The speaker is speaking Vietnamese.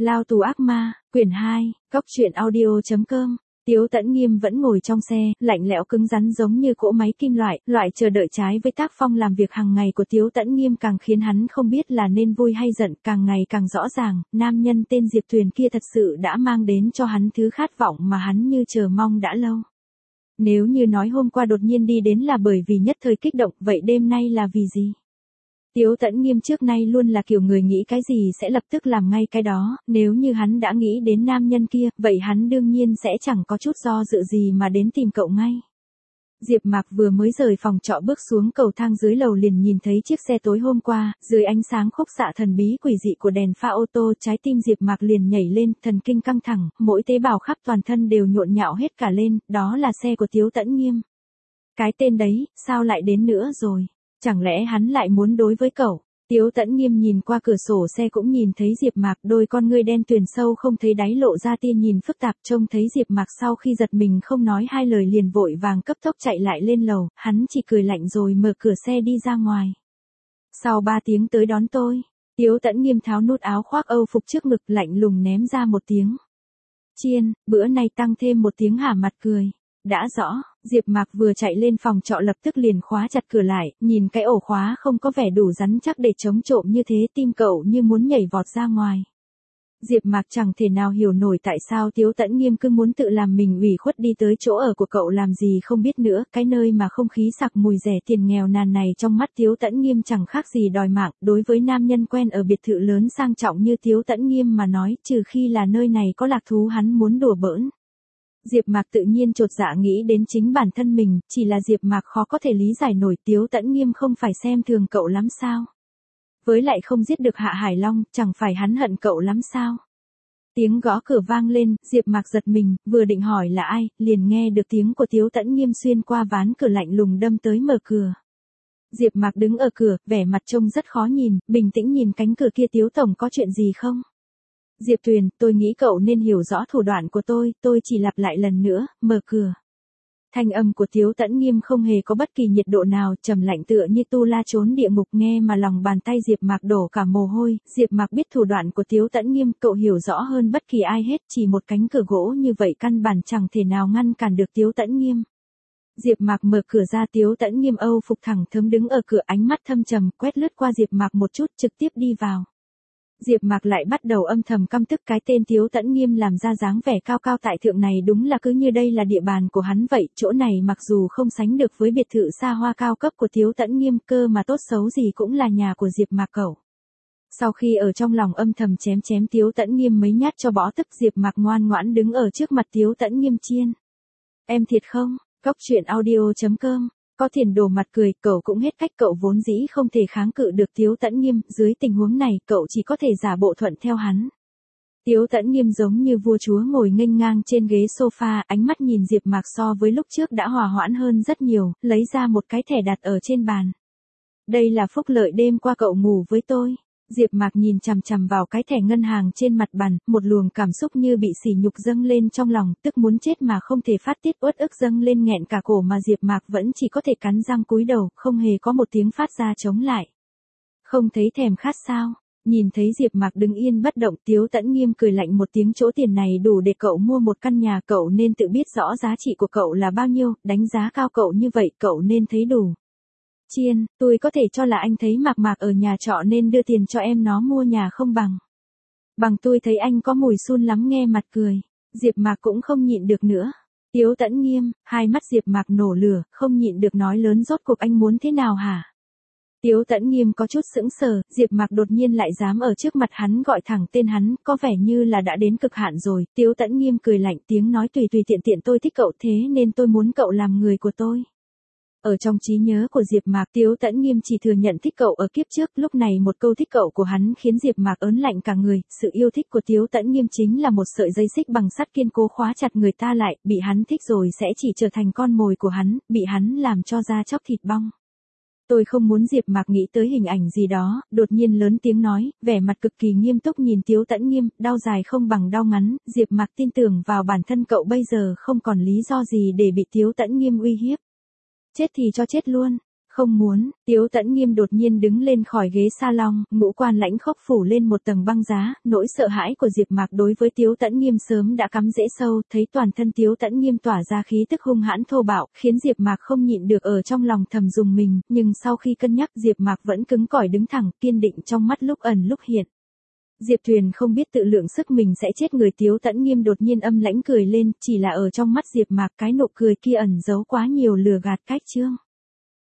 Lao tù ác ma, quyển 2, Cốc truyện audio.com. Tiếu Tẫn Nghiêm vẫn ngồi trong xe, lạnh lẽo cứng rắn giống như cỗ máy kim loại chờ đợi. Trái với tác phong làm việc hàng ngày của Tiếu Tẫn Nghiêm càng khiến hắn không biết là nên vui hay giận. Càng ngày càng rõ ràng, nam nhân tên Diệp Tuyền kia thật sự đã mang đến cho hắn thứ khát vọng mà hắn như chờ mong đã lâu. Nếu như nói hôm qua đột nhiên đi đến là bởi vì nhất thời kích động, vậy đêm nay là vì gì? Tiếu Tẫn Nghiêm trước nay luôn là kiểu người nghĩ cái gì sẽ lập tức làm ngay cái đó, nếu như hắn đã nghĩ đến nam nhân kia, vậy hắn đương nhiên sẽ chẳng có chút do dự gì mà đến tìm cậu ngay. Diệp Mạc vừa mới rời phòng trọ bước xuống cầu thang dưới lầu liền nhìn thấy chiếc xe tối hôm qua, dưới ánh sáng khúc xạ thần bí quỷ dị của đèn pha ô tô, trái tim Diệp Mạc liền nhảy lên, thần kinh căng thẳng, mỗi tế bào khắp toàn thân đều nhộn nhạo hết cả lên, đó là xe của Tiếu Tẫn Nghiêm. Cái tên đấy, sao lại đến nữa rồi? Chẳng lẽ hắn lại muốn đối với cậu? Tiếu Tẫn Nghiêm nhìn qua cửa sổ xe cũng nhìn thấy Diệp Mạc, đôi con ngươi đen tuyền sâu không thấy đáy lộ ra tia nhìn phức tạp. Trông thấy Diệp Mạc sau khi giật mình không nói hai lời liền vội vàng cấp tốc chạy lại lên lầu, hắn chỉ cười lạnh rồi mở cửa xe đi ra ngoài. Sau 3 tiếng tới đón tôi. Tiếu Tẫn Nghiêm tháo nút áo khoác Âu phục trước ngực, lạnh lùng ném ra một tiếng. Chiên, bữa nay tăng thêm một tiếng hả mặt cười. Đã rõ, Diệp Mạc vừa chạy lên phòng trọ lập tức liền khóa chặt cửa lại, nhìn cái ổ khóa không có vẻ đủ rắn chắc để chống trộm như thế, tim cậu như muốn nhảy vọt ra ngoài. Diệp Mạc chẳng thể nào hiểu nổi tại sao Tiếu Tẫn Nghiêm cứ muốn tự làm mình ủy khuất đi tới chỗ ở của cậu làm gì không biết nữa, cái nơi mà không khí sặc mùi rẻ tiền nghèo nàn này trong mắt Tiếu Tẫn Nghiêm chẳng khác gì đòi mạng, đối với nam nhân quen ở biệt thự lớn sang trọng như Tiếu Tẫn Nghiêm mà nói, trừ khi là nơi này có lạc thú hắn muốn đùa bỡn. Diệp Mạc tự nhiên chột dạ nghĩ đến chính bản thân mình, chỉ là Diệp Mạc khó có thể lý giải nổi Tiếu Tẫn Nghiêm không phải xem thường cậu lắm sao? Với lại không giết được Hạ Hải Long, chẳng phải hắn hận cậu lắm sao? Tiếng gõ cửa vang lên, Diệp Mạc giật mình, vừa định hỏi là ai, liền nghe được tiếng của Tiếu Tẫn Nghiêm xuyên qua ván cửa lạnh lùng đâm tới mở cửa. Diệp Mạc đứng ở cửa, vẻ mặt trông rất khó nhìn, bình tĩnh nhìn cánh cửa kia. Tiếu tổng có chuyện gì không? Diệp Tuyền, tôi nghĩ cậu nên hiểu rõ thủ đoạn của tôi chỉ lặp lại lần nữa, mở cửa. Thanh âm của Tiếu Tẫn Nghiêm không hề có bất kỳ nhiệt độ nào, trầm lạnh tựa như tu la trốn địa ngục, nghe mà lòng bàn tay Diệp Mạc đổ cả mồ hôi. Diệp Mạc biết thủ đoạn của Tiếu Tẫn Nghiêm, cậu hiểu rõ hơn bất kỳ ai hết, chỉ một cánh cửa gỗ như vậy căn bản chẳng thể nào ngăn cản được Tiếu Tẫn Nghiêm. Diệp Mạc mở cửa ra, Tiếu Tẫn Nghiêm Âu phục thẳng thớm đứng ở cửa, ánh mắt thâm trầm quét lướt qua Diệp Mạc một chút, trực tiếp đi vào. Diệp Mạc lại bắt đầu âm thầm căm tức cái tên Tiếu Tẫn Nghiêm làm ra dáng vẻ cao cao tại thượng này, đúng là cứ như đây là địa bàn của hắn vậy, chỗ này mặc dù không sánh được với biệt thự xa hoa cao cấp của Tiếu Tẫn Nghiêm, cơ mà tốt xấu gì cũng là nhà của Diệp Mạc cậu. Sau khi ở trong lòng âm thầm chém Tiếu Tẫn Nghiêm mấy nhát cho bỏ tức, Diệp Mạc ngoan ngoãn đứng ở trước mặt Tiếu Tẫn Nghiêm. Chiên, em thiệt không? Cốc truyện audio.com. Có Thiền đổ mặt cười, cậu cũng hết cách, cậu vốn dĩ không thể kháng cự được Tiếu Tẫn Nghiêm, dưới tình huống này cậu chỉ có thể giả bộ thuận theo hắn. Tiếu Tẫn Nghiêm giống như vua chúa ngồi nghênh ngang trên ghế sofa, ánh mắt nhìn Diệp Mạc so với lúc trước đã hòa hoãn hơn rất nhiều, lấy ra một cái thẻ đặt ở trên bàn. Đây là phúc lợi đêm qua cậu ngủ với tôi. Diệp Mạc nhìn chằm chằm vào cái thẻ ngân hàng trên mặt bàn, một luồng cảm xúc như bị sỉ nhục dâng lên trong lòng, tức muốn chết mà không thể phát tiết, uất ức dâng lên nghẹn cả cổ mà Diệp Mạc vẫn chỉ có thể cắn răng cúi đầu, không hề có một tiếng phát ra chống lại. Không thấy thèm khát sao? Nhìn thấy Diệp Mạc đứng yên bất động, Tiếu Tẫn Nghiêm cười lạnh một tiếng, chỗ tiền này đủ để cậu mua một căn nhà, cậu nên tự biết rõ giá trị của cậu là bao nhiêu, đánh giá cao cậu như vậy, cậu nên thấy đủ. Chiên, tôi có thể cho là anh thấy Mạc Mạc ở nhà trọ nên đưa tiền cho em nó mua nhà không bằng tôi thấy anh có mùi sun lắm. Nghe mặt cười, Diệp Mạc cũng không nhịn được nữa. Tiếu Tẫn Nghiêm, hai mắt Diệp Mạc nổ lửa, không nhịn được nói lớn, rốt cuộc anh muốn thế nào hả? Tiếu Tẫn Nghiêm có chút sững sờ, Diệp Mạc đột nhiên lại dám ở trước mặt hắn gọi thẳng tên hắn, có vẻ như là đã đến cực hạn rồi. Tiếu Tẫn Nghiêm cười lạnh tiếng nói, tùy tiện, tôi thích cậu thế nên tôi muốn cậu làm người của tôi. Ở trong trí nhớ của Diệp Mạc, Tiếu Tẫn Nghiêm chỉ thừa nhận thích cậu ở kiếp trước, lúc này một câu thích cậu của hắn khiến Diệp Mạc ớn lạnh cả người, sự yêu thích của Tiếu Tẫn Nghiêm chính là một sợi dây xích bằng sắt kiên cố khóa chặt người ta lại, bị hắn thích rồi sẽ chỉ trở thành con mồi của hắn, bị hắn làm cho da chóc thịt bong. Tôi không muốn. Diệp Mạc nghĩ tới hình ảnh gì đó, đột nhiên lớn tiếng nói, vẻ mặt cực kỳ nghiêm túc nhìn Tiếu Tẫn Nghiêm, đau dài không bằng đau ngắn, Diệp Mạc tin tưởng vào bản thân cậu bây giờ không còn lý do gì để bị Tiếu Tẫn Nghiêm uy hiếp. Chết thì cho chết luôn, Không muốn, Tiếu Tẫn Nghiêm đột nhiên đứng lên khỏi ghế salon, ngũ quan lãnh khốc phủ lên một tầng băng giá, nỗi sợ hãi của Diệp Mạc đối với Tiếu Tẫn Nghiêm sớm đã cắm rễ sâu, thấy toàn thân Tiếu Tẫn Nghiêm tỏa ra khí tức hung hãn thô bạo, khiến Diệp Mạc không nhịn được ở trong lòng thầm dùng mình, nhưng sau khi cân nhắc Diệp Mạc vẫn cứng cỏi đứng thẳng, kiên định trong mắt lúc ẩn lúc hiện. Diệp Tuyền không biết tự lượng sức mình sẽ chết người. Tiếu Tẫn Nghiêm đột nhiên âm lãnh cười lên, chỉ là ở trong mắt Diệp Mạc cái nụ cười kia ẩn giấu quá nhiều lừa gạt cách chương.